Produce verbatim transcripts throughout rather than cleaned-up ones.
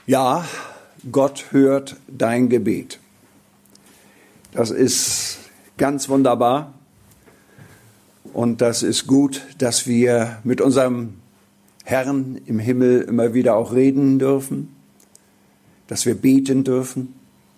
Ja, Gott hört dein Gebet. Das ist ganz wunderbar und das ist gut, dass wir mit unserem Herrn im Himmel immer wieder auch reden dürfen, dass wir beten dürfen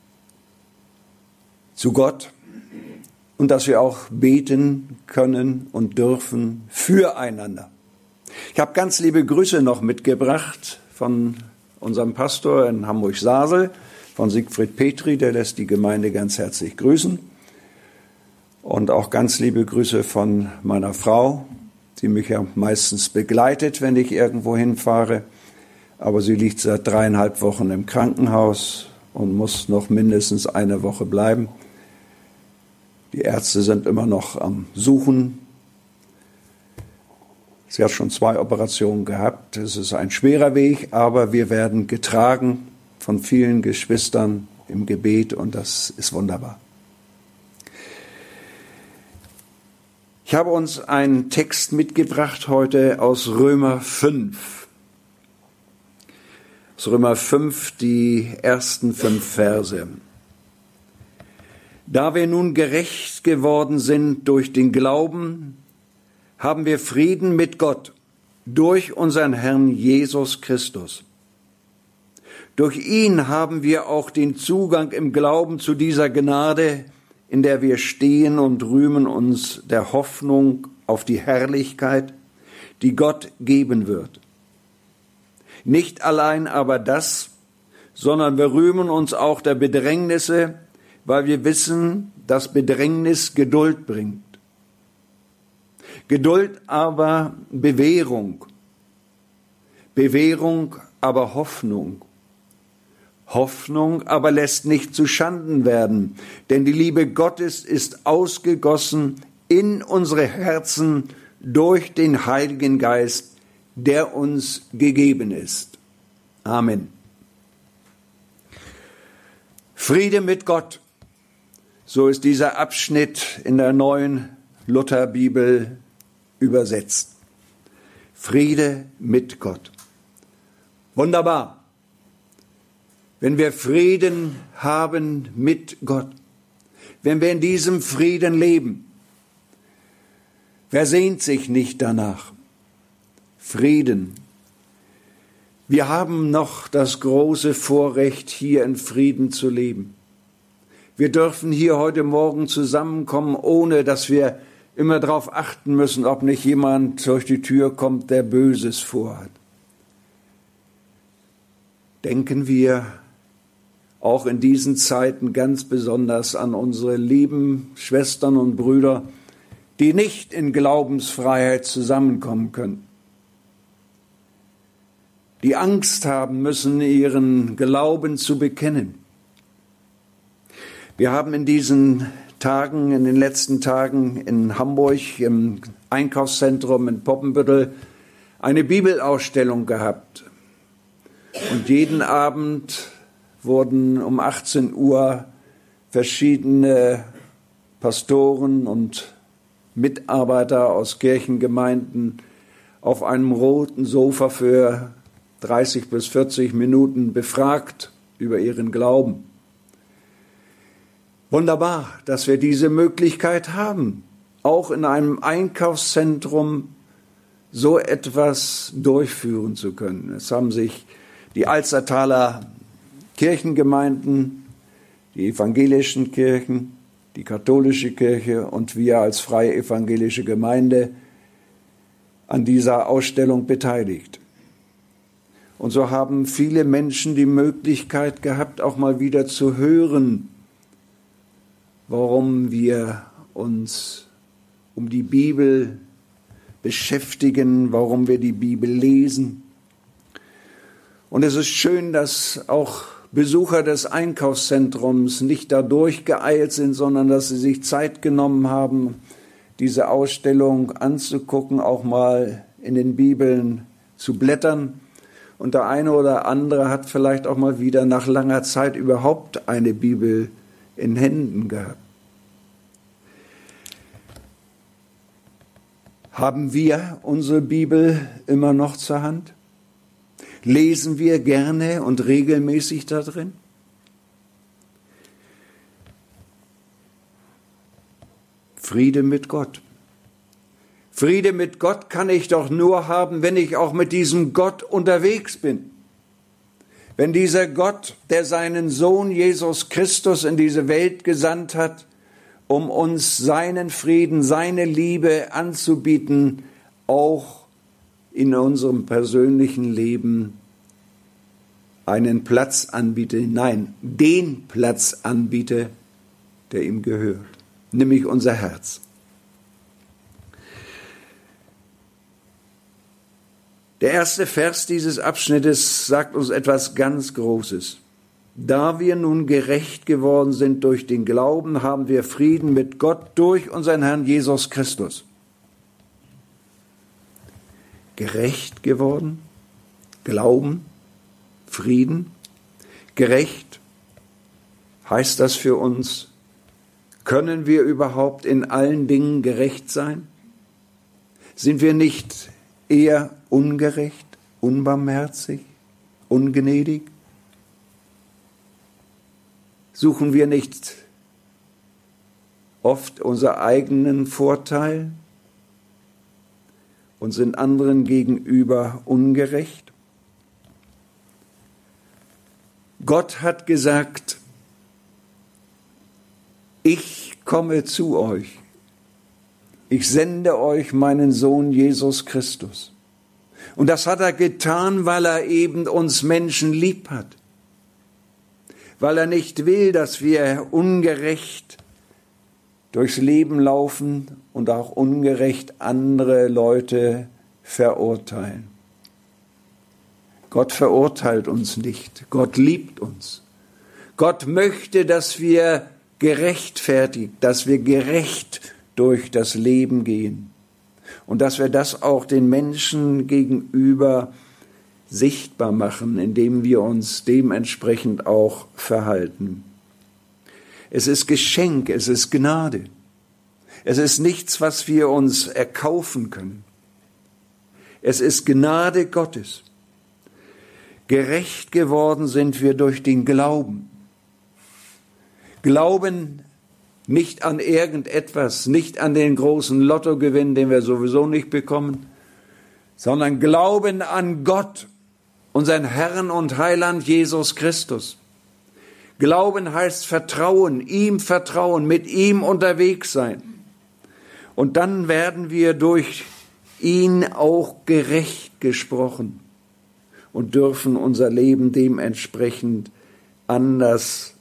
zu Gott und dass wir auch beten können und dürfen füreinander. Ich habe ganz liebe Grüße noch mitgebracht von unserem Pastor in Hamburg-Sasel, von Siegfried Petri, der lässt die Gemeinde ganz herzlich grüßen. Und auch ganz liebe Grüße von meiner Frau, die mich ja meistens begleitet, wenn ich irgendwo hinfahre. Aber sie liegt seit dreieinhalb Wochen im Krankenhaus und muss noch mindestens eine Woche bleiben. Die Ärzte sind immer noch am Suchen. Sie hat schon zwei Operationen gehabt. Es ist ein schwerer Weg, aber wir werden getragen von vielen Geschwistern im Gebet und das ist wunderbar. Ich habe uns einen Text mitgebracht heute aus Römer fünf. Aus Römer fünf, die ersten fünf Verse. Da wir nun gerecht geworden sind durch den Glauben, haben wir Frieden mit Gott durch unseren Herrn Jesus Christus. Durch ihn haben wir auch den Zugang im Glauben zu dieser Gnade, in der wir stehen und rühmen uns der Hoffnung auf die Herrlichkeit, die Gott geben wird. Nicht allein aber das, sondern wir rühmen uns auch der Bedrängnisse, weil wir wissen, dass Bedrängnis Geduld bringt. Geduld aber Bewährung, Bewährung aber Hoffnung. Hoffnung aber lässt nicht zu Schanden werden, denn die Liebe Gottes ist ausgegossen in unsere Herzen durch den Heiligen Geist, der uns gegeben ist. Amen. Friede mit Gott, so ist dieser Abschnitt in der neuen Lutherbibel übersetzt. Friede mit Gott. Wunderbar. Wenn wir Frieden haben mit Gott, wenn wir in diesem Frieden leben, wer sehnt sich nicht danach? Frieden. Wir haben noch das große Vorrecht, hier in Frieden zu leben. Wir dürfen hier heute Morgen zusammenkommen, ohne dass wir immer darauf achten müssen, ob nicht jemand durch die Tür kommt, der Böses vorhat. Denken wir auch in diesen Zeiten ganz besonders an unsere lieben Schwestern und Brüder, die nicht in Glaubensfreiheit zusammenkommen können, die Angst haben müssen, ihren Glauben zu bekennen. Wir haben in diesen Tagen, in den letzten Tagen in Hamburg im Einkaufszentrum in Poppenbüttel eine Bibelausstellung gehabt. Und jeden Abend wurden um achtzehn Uhr verschiedene Pastoren und Mitarbeiter aus Kirchengemeinden auf einem roten Sofa für dreißig bis vierzig Minuten befragt über ihren Glauben. Wunderbar, dass wir diese Möglichkeit haben, auch in einem Einkaufszentrum so etwas durchführen zu können. Es haben sich die Alzertaler Kirchengemeinden, die evangelischen Kirchen, die katholische Kirche und wir als freie evangelische Gemeinde an dieser Ausstellung beteiligt. Und so haben viele Menschen die Möglichkeit gehabt, auch mal wieder zu hören, warum wir uns um die Bibel beschäftigen, warum wir die Bibel lesen. Und es ist schön, dass auch Besucher des Einkaufszentrums nicht da durchgeeilt sind, sondern dass sie sich Zeit genommen haben, diese Ausstellung anzugucken, auch mal in den Bibeln zu blättern. Und der eine oder andere hat vielleicht auch mal wieder nach langer Zeit überhaupt eine Bibel in Händen gehabt. Haben wir unsere Bibel immer noch zur Hand? Lesen wir gerne und regelmäßig da drin? Friede mit Gott. Friede mit Gott kann ich doch nur haben, wenn ich auch mit diesem Gott unterwegs bin. Wenn dieser Gott, der seinen Sohn Jesus Christus in diese Welt gesandt hat, um uns seinen Frieden, seine Liebe anzubieten, auch in unserem persönlichen Leben einen Platz anbiete, nein, den Platz anbiete, der ihm gehört, nämlich unser Herz. Der erste Vers dieses Abschnittes sagt uns etwas ganz Großes. Da wir nun gerecht geworden sind durch den Glauben, haben wir Frieden mit Gott durch unseren Herrn Jesus Christus. Gerecht geworden, Glauben, Frieden, gerecht, heißt das für uns, können wir überhaupt in allen Dingen gerecht sein? Sind wir nicht eher ungerecht, unbarmherzig, ungnädig? Suchen wir nicht oft unseren eigenen Vorteil und sind anderen gegenüber ungerecht? Gott hat gesagt, ich komme zu euch. Ich sende euch meinen Sohn Jesus Christus. Und das hat er getan, weil er eben uns Menschen lieb hat. Weil er nicht will, dass wir ungerecht durchs Leben laufen und auch ungerecht andere Leute verurteilen. Gott verurteilt uns nicht. Gott liebt uns. Gott möchte, dass wir gerechtfertigt, dass wir gerecht durch das Leben gehen und dass wir das auch den Menschen gegenüber sichtbar machen, indem wir uns dementsprechend auch verhalten. Es ist Geschenk, es ist Gnade. Es ist nichts, was wir uns erkaufen können. Es ist Gnade Gottes. Gerecht geworden sind wir durch den Glauben. Glauben nicht an irgendetwas, nicht an den großen Lottogewinn, den wir sowieso nicht bekommen, sondern Glauben an Gott, unseren Herrn und Heiland Jesus Christus. Glauben heißt Vertrauen, ihm vertrauen, mit ihm unterwegs sein. Und dann werden wir durch ihn auch gerecht gesprochen und dürfen unser Leben dementsprechend anders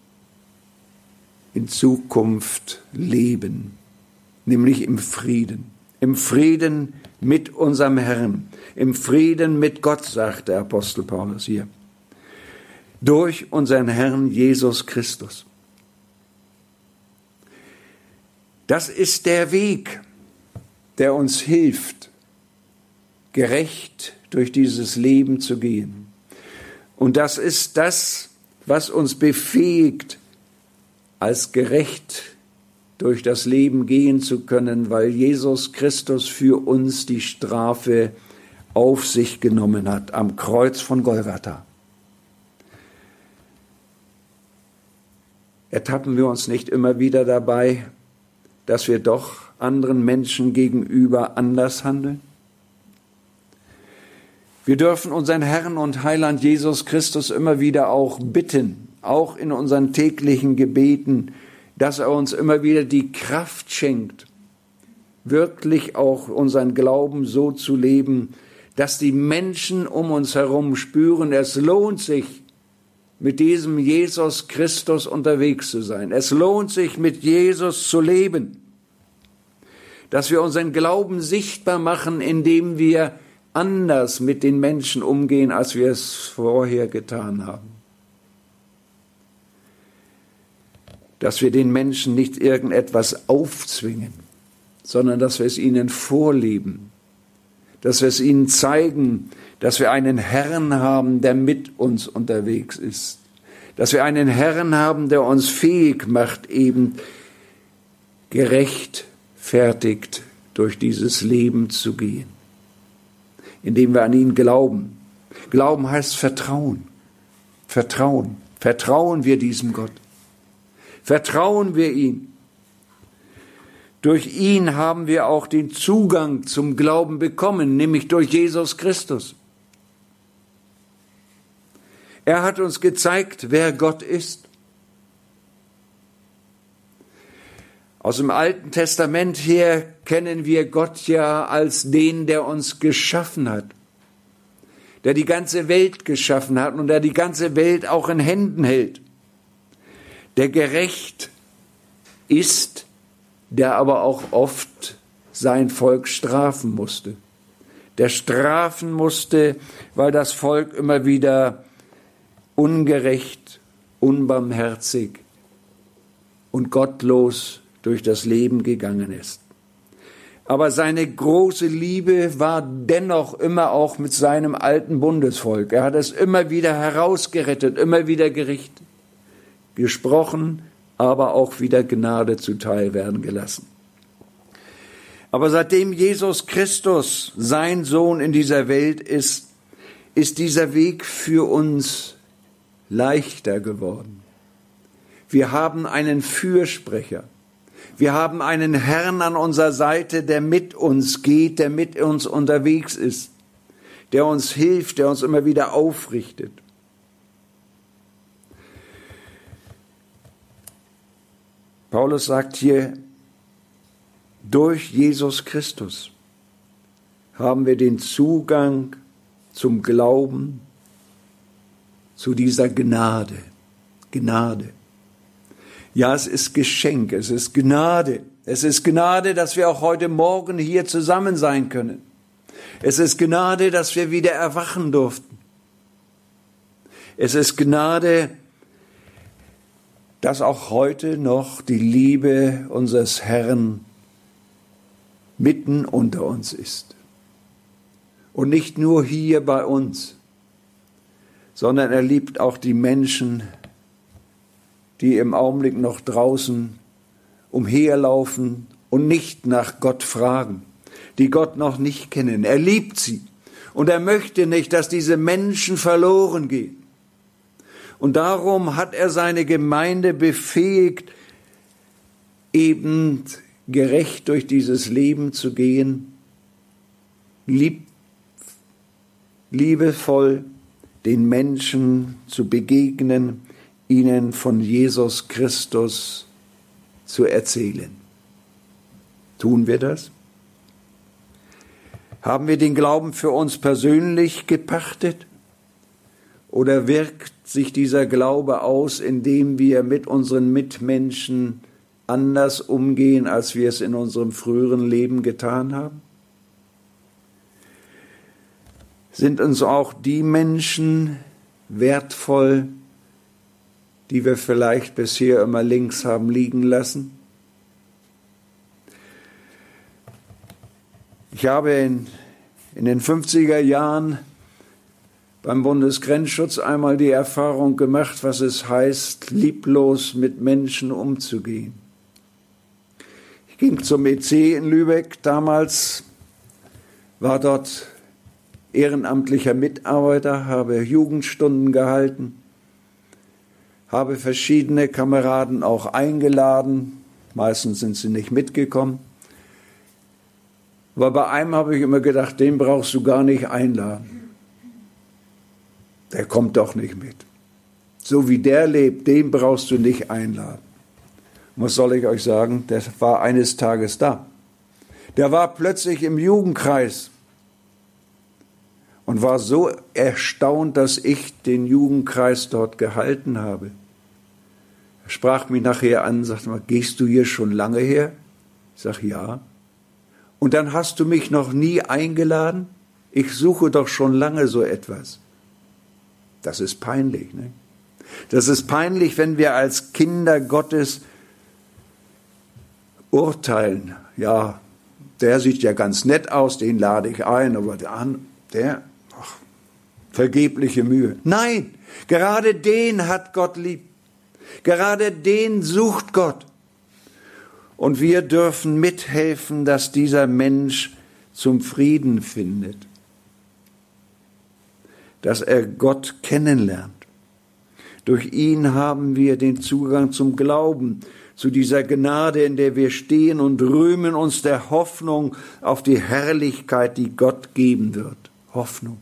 in Zukunft leben, nämlich im Frieden. Im Frieden mit unserem Herrn, im Frieden mit Gott, sagt der Apostel Paulus hier. Durch unseren Herrn Jesus Christus. Das ist der Weg, der uns hilft, gerecht durch dieses Leben zu gehen. Und das ist das, was uns befähigt, als gerecht durch das Leben gehen zu können, weil Jesus Christus für uns die Strafe auf sich genommen hat am Kreuz von Golgatha. Ertappen wir uns nicht immer wieder dabei, dass wir doch anderen Menschen gegenüber anders handeln? Wir dürfen unseren Herrn und Heiland Jesus Christus immer wieder auch bitten, auch in unseren täglichen Gebeten, dass er uns immer wieder die Kraft schenkt, wirklich auch unseren Glauben so zu leben, dass die Menschen um uns herum spüren, es lohnt sich, mit diesem Jesus Christus unterwegs zu sein. Es lohnt sich, mit Jesus zu leben. Dass wir unseren Glauben sichtbar machen, indem wir anders mit den Menschen umgehen, als wir es vorher getan haben. Dass wir den Menschen nicht irgendetwas aufzwingen, sondern dass wir es ihnen vorleben, dass wir es ihnen zeigen, dass wir einen Herrn haben, der mit uns unterwegs ist, dass wir einen Herrn haben, der uns fähig macht, eben gerechtfertigt durch dieses Leben zu gehen, indem wir an ihn glauben. Glauben heißt Vertrauen. Vertrauen. Vertrauen wir diesem Gott. Vertrauen wir ihm. Durch ihn haben wir auch den Zugang zum Glauben bekommen, nämlich durch Jesus Christus. Er hat uns gezeigt, wer Gott ist. Aus dem Alten Testament her kennen wir Gott ja als den, der uns geschaffen hat, der die ganze Welt geschaffen hat und der die ganze Welt auch in Händen hält, der gerecht ist, der aber auch oft sein Volk strafen musste. Der strafen musste, weil das Volk immer wieder ungerecht, unbarmherzig und gottlos durch das Leben gegangen ist. Aber seine große Liebe war dennoch immer auch mit seinem alten Bundesvolk. Er hat es immer wieder herausgerettet, immer wieder gerichtet, gesprochen, aber auch wieder Gnade zuteil werden gelassen. Aber seitdem Jesus Christus, sein Sohn, in dieser Welt ist, ist dieser Weg für uns leichter geworden. Wir haben einen Fürsprecher. Wir haben einen Herrn an unserer Seite, der mit uns geht, der mit uns unterwegs ist, der uns hilft, der uns immer wieder aufrichtet. Paulus sagt hier, durch Jesus Christus haben wir den Zugang zum Glauben, zu dieser Gnade. Gnade. Ja, es ist Geschenk, es ist Gnade. Es ist Gnade, dass wir auch heute Morgen hier zusammen sein können. Es ist Gnade, dass wir wieder erwachen durften. Es ist Gnade, dass auch heute noch die Liebe unseres Herrn mitten unter uns ist. Und nicht nur hier bei uns, sondern er liebt auch die Menschen, die im Augenblick noch draußen umherlaufen und nicht nach Gott fragen, die Gott noch nicht kennen. Er liebt sie und er möchte nicht, dass diese Menschen verloren gehen. Und darum hat er seine Gemeinde befähigt, eben gerecht durch dieses Leben zu gehen, lieb, liebevoll den Menschen zu begegnen, ihnen von Jesus Christus zu erzählen. Tun wir das? Haben wir den Glauben für uns persönlich gepachtet? Oder wirkt sich dieser Glaube aus, indem wir mit unseren Mitmenschen anders umgehen, als wir es in unserem früheren Leben getan haben? Sind uns auch die Menschen wertvoll, die wir vielleicht bisher immer links haben liegen lassen? Ich habe in, in den fünfziger Jahren beim Bundesgrenzschutz einmal die Erfahrung gemacht, was es heißt, lieblos mit Menschen umzugehen. Ich ging zum E C in Lübeck. Damals war dort ehrenamtlicher Mitarbeiter, habe Jugendstunden gehalten, habe verschiedene Kameraden auch eingeladen. Meistens sind sie nicht mitgekommen. Aber bei einem habe ich immer gedacht, den brauchst du gar nicht einladen. Der kommt doch nicht mit. So wie der lebt, den brauchst du nicht einladen. Was soll ich euch sagen? Der war eines Tages da. Der war plötzlich im Jugendkreis und war so erstaunt, dass ich den Jugendkreis dort gehalten habe. Er sprach mich nachher an und sagte mal, gehst du hier schon lange her? Ich sage, ja. Und dann hast du mich noch nie eingeladen? Ich suche doch schon lange so etwas. Das ist peinlich, ne? Das ist peinlich, wenn wir als Kinder Gottes urteilen. Ja, der sieht ja ganz nett aus, den lade ich ein, aber der, der ach, vergebliche Mühe. Nein, gerade den hat Gott lieb. Gerade den sucht Gott. Und wir dürfen mithelfen, dass dieser Mensch zum Frieden findet. dass er Gott kennenlernt. Durch ihn haben wir den Zugang zum Glauben, zu dieser Gnade, in der wir stehen und rühmen uns der Hoffnung auf die Herrlichkeit, die Gott geben wird. Hoffnung.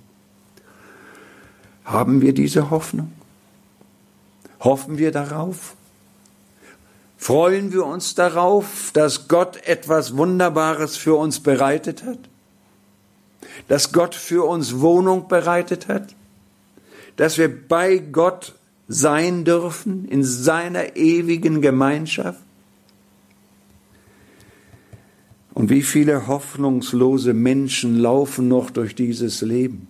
Haben wir diese Hoffnung? Hoffen wir darauf? Freuen wir uns darauf, dass Gott etwas Wunderbares für uns bereitet hat? Dass Gott für uns Wohnung bereitet hat? Dass wir bei Gott sein dürfen in seiner ewigen Gemeinschaft? Und wie viele hoffnungslose Menschen laufen noch durch dieses Leben,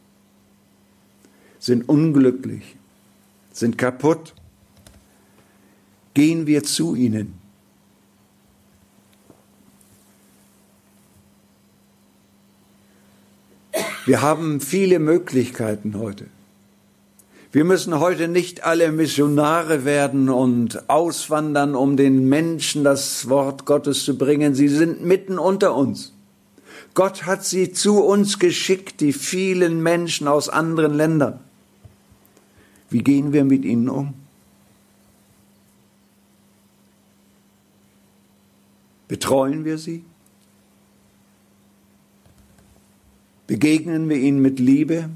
sind unglücklich, sind kaputt. Gehen wir zu ihnen. Wir haben viele Möglichkeiten heute. Wir müssen heute nicht alle Missionare werden und auswandern, um den Menschen das Wort Gottes zu bringen. Sie sind mitten unter uns. Gott hat sie zu uns geschickt, die vielen Menschen aus anderen Ländern. Wie gehen wir mit ihnen um? Betreuen wir sie? Begegnen wir ihnen mit Liebe?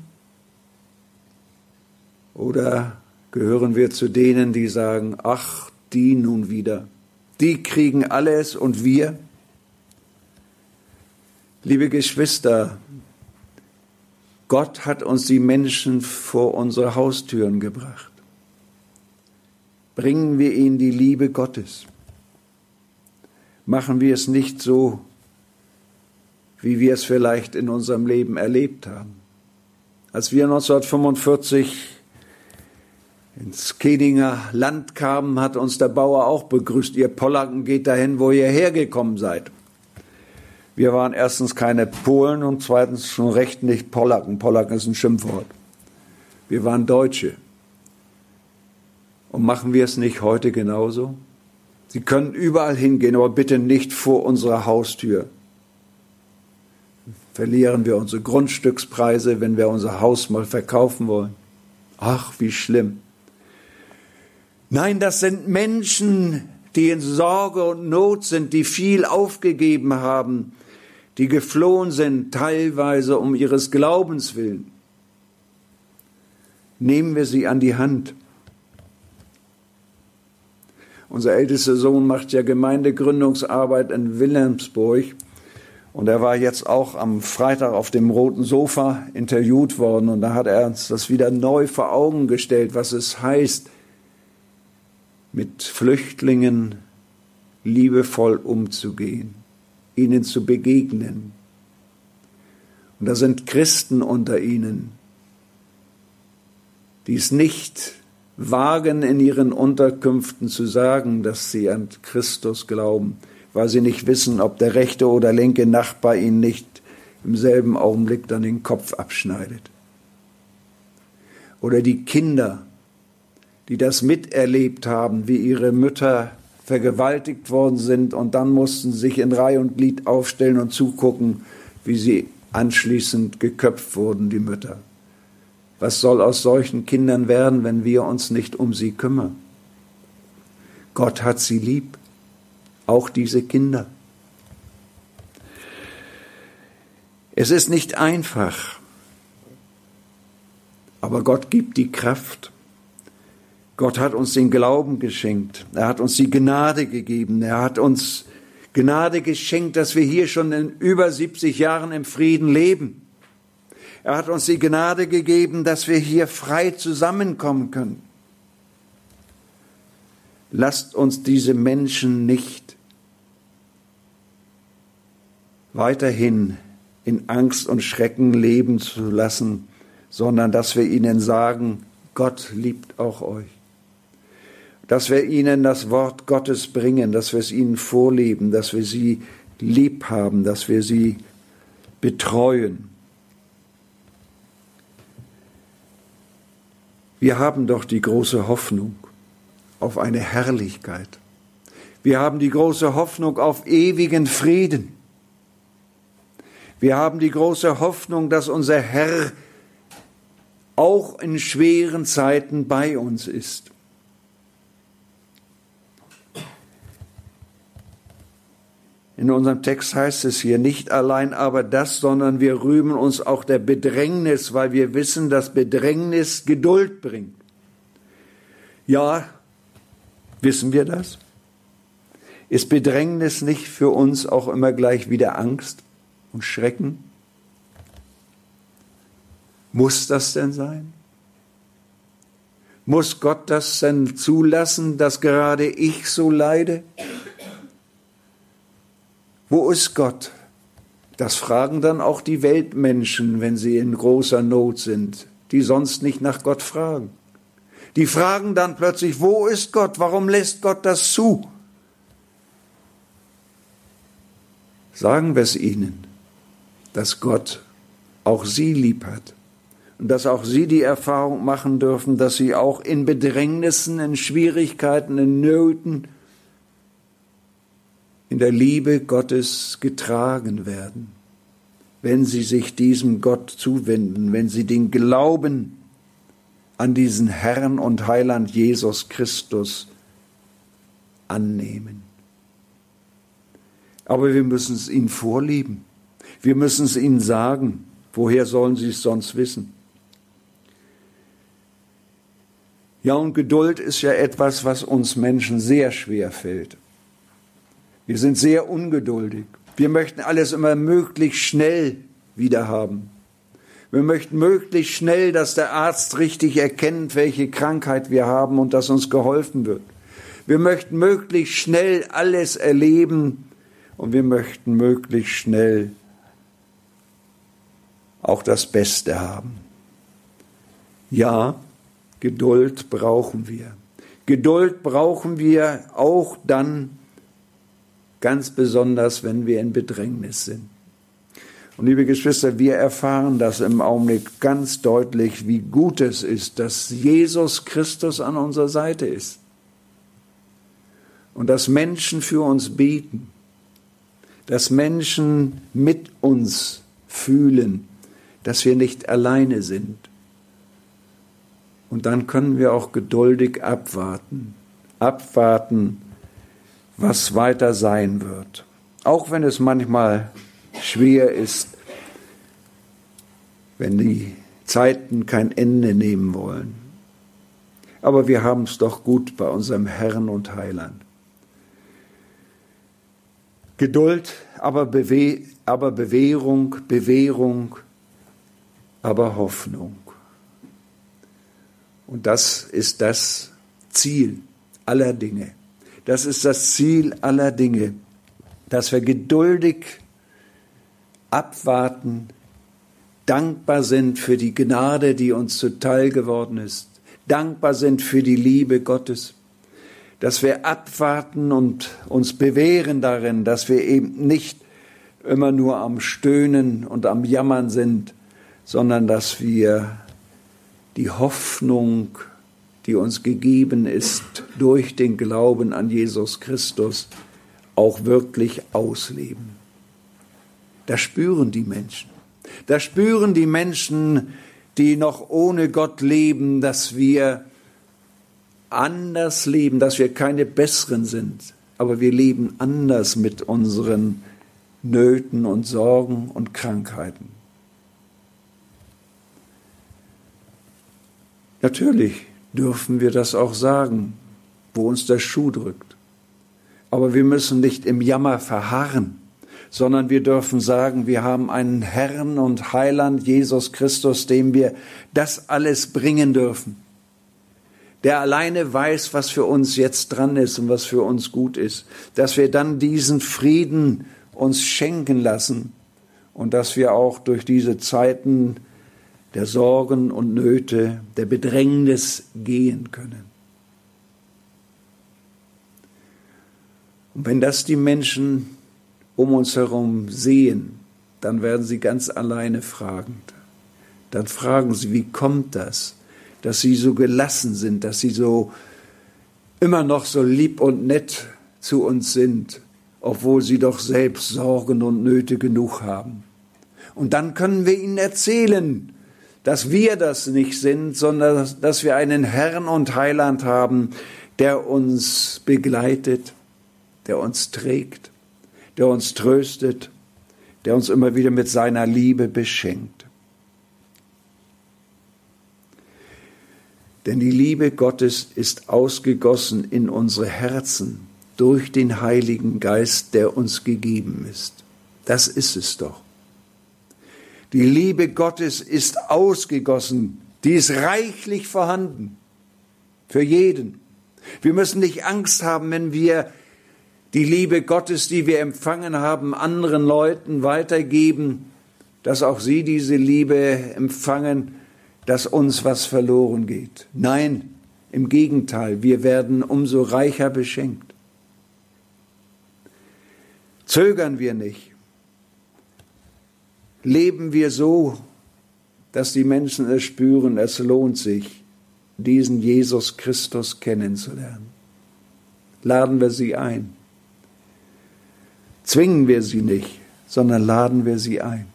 Oder gehören wir zu denen, die sagen, ach, die nun wieder, die kriegen alles und wir? Liebe Geschwister, Gott hat uns die Menschen vor unsere Haustüren gebracht. Bringen wir ihnen die Liebe Gottes. Machen wir es nicht so, wie wir es vielleicht in unserem Leben erlebt haben. Als wir neunzehnhundertfünfundvierzig ins Keninger Land kamen, hat uns der Bauer auch begrüßt. Ihr Polacken geht dahin, wo ihr hergekommen seid. Wir waren erstens keine Polen und zweitens schon recht nicht Polacken. Polacken ist ein Schimpfwort. Wir waren Deutsche. Und machen wir es nicht heute genauso? Sie können überall hingehen, aber bitte nicht vor unserer Haustür. Verlieren wir unsere Grundstückspreise, wenn wir unser Haus mal verkaufen wollen. Ach, wie schlimm. Nein, das sind Menschen, die in Sorge und Not sind, die viel aufgegeben haben, die geflohen sind, teilweise um ihres Glaubens willen. Nehmen wir sie an die Hand. Unser ältester Sohn macht ja Gemeindegründungsarbeit in Wilhelmsburg und er war jetzt auch am Freitag auf dem roten Sofa interviewt worden und da hat er uns das wieder neu vor Augen gestellt, was es heißt, mit Flüchtlingen liebevoll umzugehen, ihnen zu begegnen. Und da sind Christen unter ihnen, die es nicht wagen, in ihren Unterkünften zu sagen, dass sie an Christus glauben, weil sie nicht wissen, ob der rechte oder linke Nachbar ihnen nicht im selben Augenblick dann den Kopf abschneidet. Oder die Kinder, die das miterlebt haben, wie ihre Mütter vergewaltigt worden sind und dann mussten sie sich in Reihe und Glied aufstellen und zugucken, wie sie anschließend geköpft wurden, die Mütter. Was soll aus solchen Kindern werden, wenn wir uns nicht um sie kümmern? Gott hat sie lieb, auch diese Kinder. Es ist nicht einfach, aber Gott gibt die Kraft. Gott hat uns den Glauben geschenkt. Er hat uns die Gnade gegeben. Er hat uns Gnade geschenkt, dass wir hier schon in über siebzig Jahren im Frieden leben. Er hat uns die Gnade gegeben, dass wir hier frei zusammenkommen können. Lasst uns diese Menschen nicht weiterhin in Angst und Schrecken leben zu lassen, sondern dass wir ihnen sagen, Gott liebt auch euch. Dass wir ihnen das Wort Gottes bringen, dass wir es ihnen vorleben, dass wir sie lieb haben, dass wir sie betreuen. Wir haben doch die große Hoffnung auf eine Herrlichkeit. Wir haben die große Hoffnung auf ewigen Frieden. Wir haben die große Hoffnung, dass unser Herr auch in schweren Zeiten bei uns ist. In unserem Text heißt es hier nicht allein aber das, sondern wir rühmen uns auch der Bedrängnis, weil wir wissen, dass Bedrängnis Geduld bringt. Ja, wissen wir das? Ist Bedrängnis nicht für uns auch immer gleich wieder Angst und Schrecken? Muss das denn sein? Muss Gott das denn zulassen, dass gerade ich so leide? Wo ist Gott? Das fragen dann auch die Weltmenschen, wenn sie in großer Not sind, die sonst nicht nach Gott fragen. Die fragen dann plötzlich, wo ist Gott? Warum lässt Gott das zu? Sagen wir es ihnen, dass Gott auch sie lieb hat und dass auch sie die Erfahrung machen dürfen, dass sie auch in Bedrängnissen, in Schwierigkeiten, in Nöten, in der Liebe Gottes getragen werden, wenn sie sich diesem Gott zuwenden, wenn sie den Glauben an diesen Herrn und Heiland Jesus Christus annehmen. Aber wir müssen es ihnen vorleben. Wir müssen es ihnen sagen. Woher sollen sie es sonst wissen? Ja, und Geduld ist ja etwas, was uns Menschen sehr schwer fällt. Wir sind sehr ungeduldig. Wir möchten alles immer möglichst schnell wieder haben. Wir möchten möglichst schnell, dass der Arzt richtig erkennt, welche Krankheit wir haben und dass uns geholfen wird. Wir möchten möglichst schnell alles erleben und wir möchten möglichst schnell auch das Beste haben. Ja, Geduld brauchen wir. Geduld brauchen wir auch dann, ganz besonders, wenn wir in Bedrängnis sind. Und liebe Geschwister, wir erfahren das im Augenblick ganz deutlich, wie gut es ist, dass Jesus Christus an unserer Seite ist. Und dass Menschen für uns beten, dass Menschen mit uns fühlen, dass wir nicht alleine sind. Und dann können wir auch geduldig abwarten, abwarten, was weiter sein wird. Auch wenn es manchmal schwer ist, wenn die Zeiten kein Ende nehmen wollen. Aber wir haben es doch gut bei unserem Herrn und Heiland. Geduld, aber, Bewe- aber Bewährung, Bewährung, aber Hoffnung. Und das ist das Ziel aller Dinge. Das ist das Ziel aller Dinge, dass wir geduldig abwarten, dankbar sind für die Gnade, die uns zuteil geworden ist, dankbar sind für die Liebe Gottes, dass wir abwarten und uns bewähren darin, dass wir eben nicht immer nur am Stöhnen und am Jammern sind, sondern dass wir die Hoffnung, die uns gegeben ist, durch den Glauben an Jesus Christus auch wirklich ausleben. Das spüren die Menschen. Das spüren die Menschen, die noch ohne Gott leben, dass wir anders leben, dass wir keine Besseren sind, aber wir leben anders mit unseren Nöten und Sorgen und Krankheiten. Natürlich dürfen wir das auch sagen, wo uns der Schuh drückt. Aber wir müssen nicht im Jammer verharren, sondern wir dürfen sagen, wir haben einen Herrn und Heiland, Jesus Christus, dem wir das alles bringen dürfen. Der alleine weiß, was für uns jetzt dran ist und was für uns gut ist. Dass wir dann diesen Frieden uns schenken lassen und dass wir auch durch diese Zeiten der Sorgen und Nöte, der Bedrängnis gehen können. Und wenn das die Menschen um uns herum sehen, dann werden sie ganz alleine fragend. Dann fragen sie, wie kommt das, dass sie so gelassen sind, dass sie so immer noch so lieb und nett zu uns sind, obwohl sie doch selbst Sorgen und Nöte genug haben. Und dann können wir ihnen erzählen, dass wir das nicht sind, sondern dass wir einen Herrn und Heiland haben, der uns begleitet, der uns trägt, der uns tröstet, der uns immer wieder mit seiner Liebe beschenkt. Denn die Liebe Gottes ist ausgegossen in unsere Herzen durch den Heiligen Geist, der uns gegeben ist. Das ist es doch. Die Liebe Gottes ist ausgegossen, die ist reichlich vorhanden für jeden. Wir müssen nicht Angst haben, wenn wir die Liebe Gottes, die wir empfangen haben, anderen Leuten weitergeben, dass auch sie diese Liebe empfangen, dass uns was verloren geht. Nein, im Gegenteil, wir werden umso reicher beschenkt. Zögern wir nicht. Leben wir so, dass die Menschen es spüren, es lohnt sich, diesen Jesus Christus kennenzulernen. Laden wir sie ein. Zwingen wir sie nicht, sondern laden wir sie ein.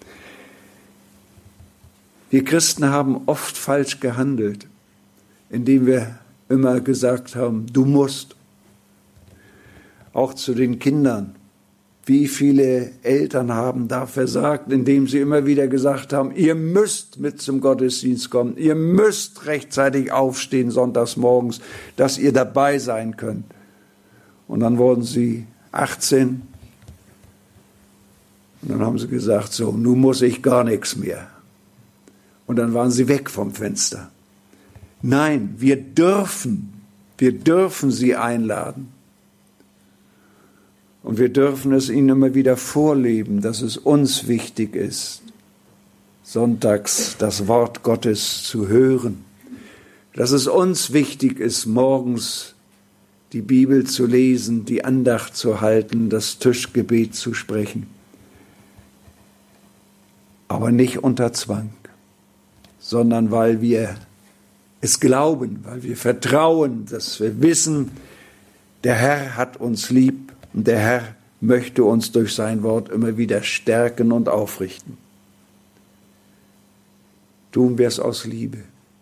Wir Christen haben oft falsch gehandelt, indem wir immer gesagt haben, du musst. Auch zu den Kindern. Wie viele Eltern haben da versagt, indem sie immer wieder gesagt haben, ihr müsst mit zum Gottesdienst kommen, ihr müsst rechtzeitig aufstehen sonntags morgens, dass ihr dabei sein könnt. Und dann wurden sie achtzehn und dann haben sie gesagt, so, nun muss ich gar nichts mehr. Und dann waren sie weg vom Fenster. Nein, wir dürfen, wir dürfen sie einladen. Und wir dürfen es ihnen immer wieder vorleben, dass es uns wichtig ist, sonntags das Wort Gottes zu hören. Dass es uns wichtig ist, morgens die Bibel zu lesen, die Andacht zu halten, das Tischgebet zu sprechen. Aber nicht unter Zwang, sondern weil wir es glauben, weil wir vertrauen, dass wir wissen, der Herr hat uns lieb. Und der Herr möchte uns durch sein Wort immer wieder stärken und aufrichten. Tun wir es aus Liebe.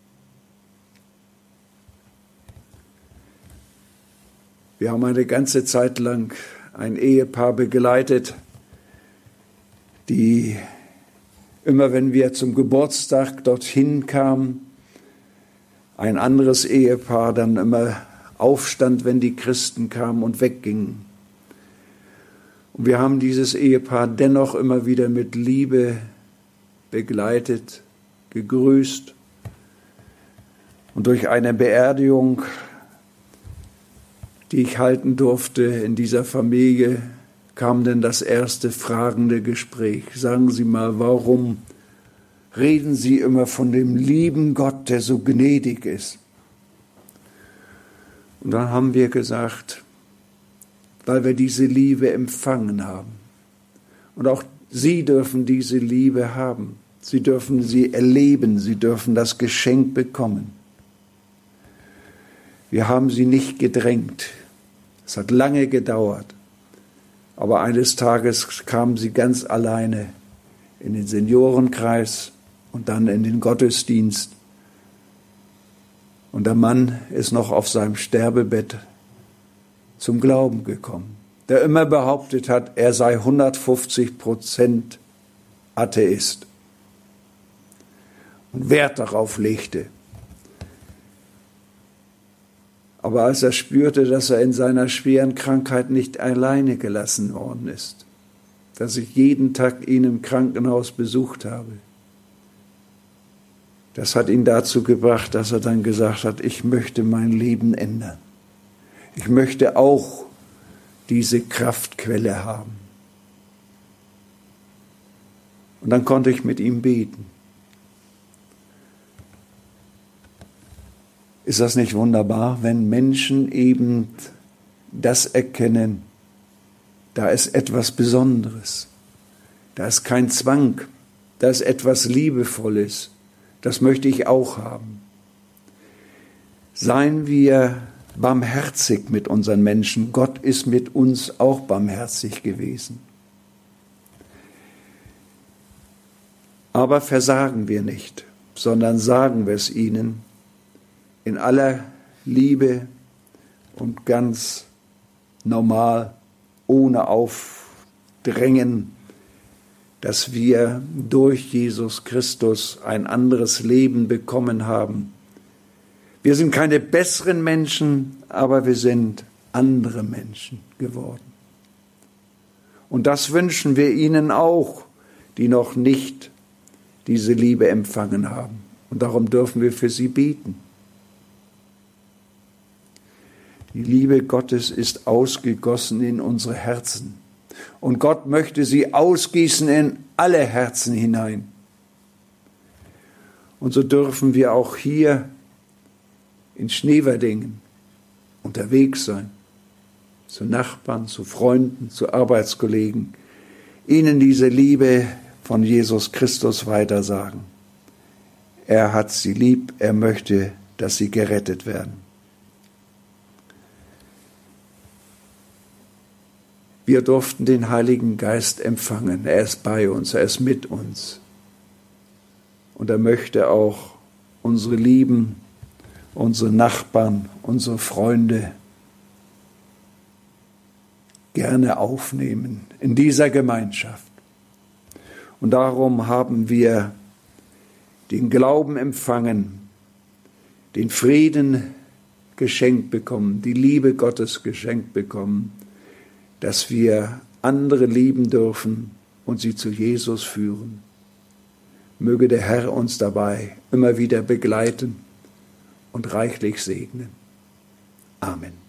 Wir haben eine ganze Zeit lang ein Ehepaar begleitet, die immer, wenn wir zum Geburtstag dorthin kamen, ein anderes Ehepaar dann immer aufstand, wenn die Christen kamen und weggingen. Und wir haben dieses Ehepaar dennoch immer wieder mit Liebe begleitet, gegrüßt. Und durch eine Beerdigung, die ich halten durfte in dieser Familie, kam denn das erste fragende Gespräch. Sagen Sie mal, warum reden Sie immer von dem lieben Gott, der so gnädig ist? Und dann haben wir gesagt, weil wir diese Liebe empfangen haben. Und auch Sie dürfen diese Liebe haben. Sie dürfen sie erleben, Sie dürfen das Geschenk bekommen. Wir haben Sie nicht gedrängt. Es hat lange gedauert. Aber eines Tages kamen Sie ganz alleine in den Seniorenkreis und dann in den Gottesdienst. Und der Mann ist noch auf seinem Sterbebett zum Glauben gekommen, der immer behauptet hat, er sei hundertfünfzig Prozent Atheist und Wert darauf legte. Aber als er spürte, dass er in seiner schweren Krankheit nicht alleine gelassen worden ist, dass ich jeden Tag ihn im Krankenhaus besucht habe, das hat ihn dazu gebracht, dass er dann gesagt hat, ich möchte mein Leben ändern. Ich möchte auch diese Kraftquelle haben. Und dann konnte ich mit ihm beten. Ist das nicht wunderbar, wenn Menschen eben das erkennen, da ist etwas Besonderes, da ist kein Zwang, da ist etwas Liebevolles, das möchte ich auch haben. Seien wir barmherzig mit unseren Menschen. Gott ist mit uns auch barmherzig gewesen. Aber versagen wir nicht. sondern sagen wir es ihnen in aller Liebe und ganz normal, ohne Aufdrängen, dass wir durch Jesus Christus ein anderes Leben bekommen haben. Wir sind keine besseren Menschen, aber wir sind andere Menschen geworden. Und das wünschen wir ihnen auch, die noch nicht diese Liebe empfangen haben. Und darum dürfen wir für sie beten. Die Liebe Gottes ist ausgegossen in unsere Herzen. Und Gott möchte sie ausgießen in alle Herzen hinein. Und so dürfen wir auch hier in Schneverdingen unterwegs sein, zu Nachbarn, zu Freunden, zu Arbeitskollegen, ihnen diese Liebe von Jesus Christus weitersagen. Er hat sie lieb, er möchte, dass sie gerettet werden. Wir durften den Heiligen Geist empfangen. Er ist bei uns, er ist mit uns. Und er möchte auch unsere Lieben, unsere Nachbarn, unsere Freunde gerne aufnehmen in dieser Gemeinschaft. Und darum haben wir den Glauben empfangen, den Frieden geschenkt bekommen, die Liebe Gottes geschenkt bekommen, dass wir andere lieben dürfen und sie zu Jesus führen. Möge der Herr uns dabei immer wieder begleiten und reichlich segnen. Amen.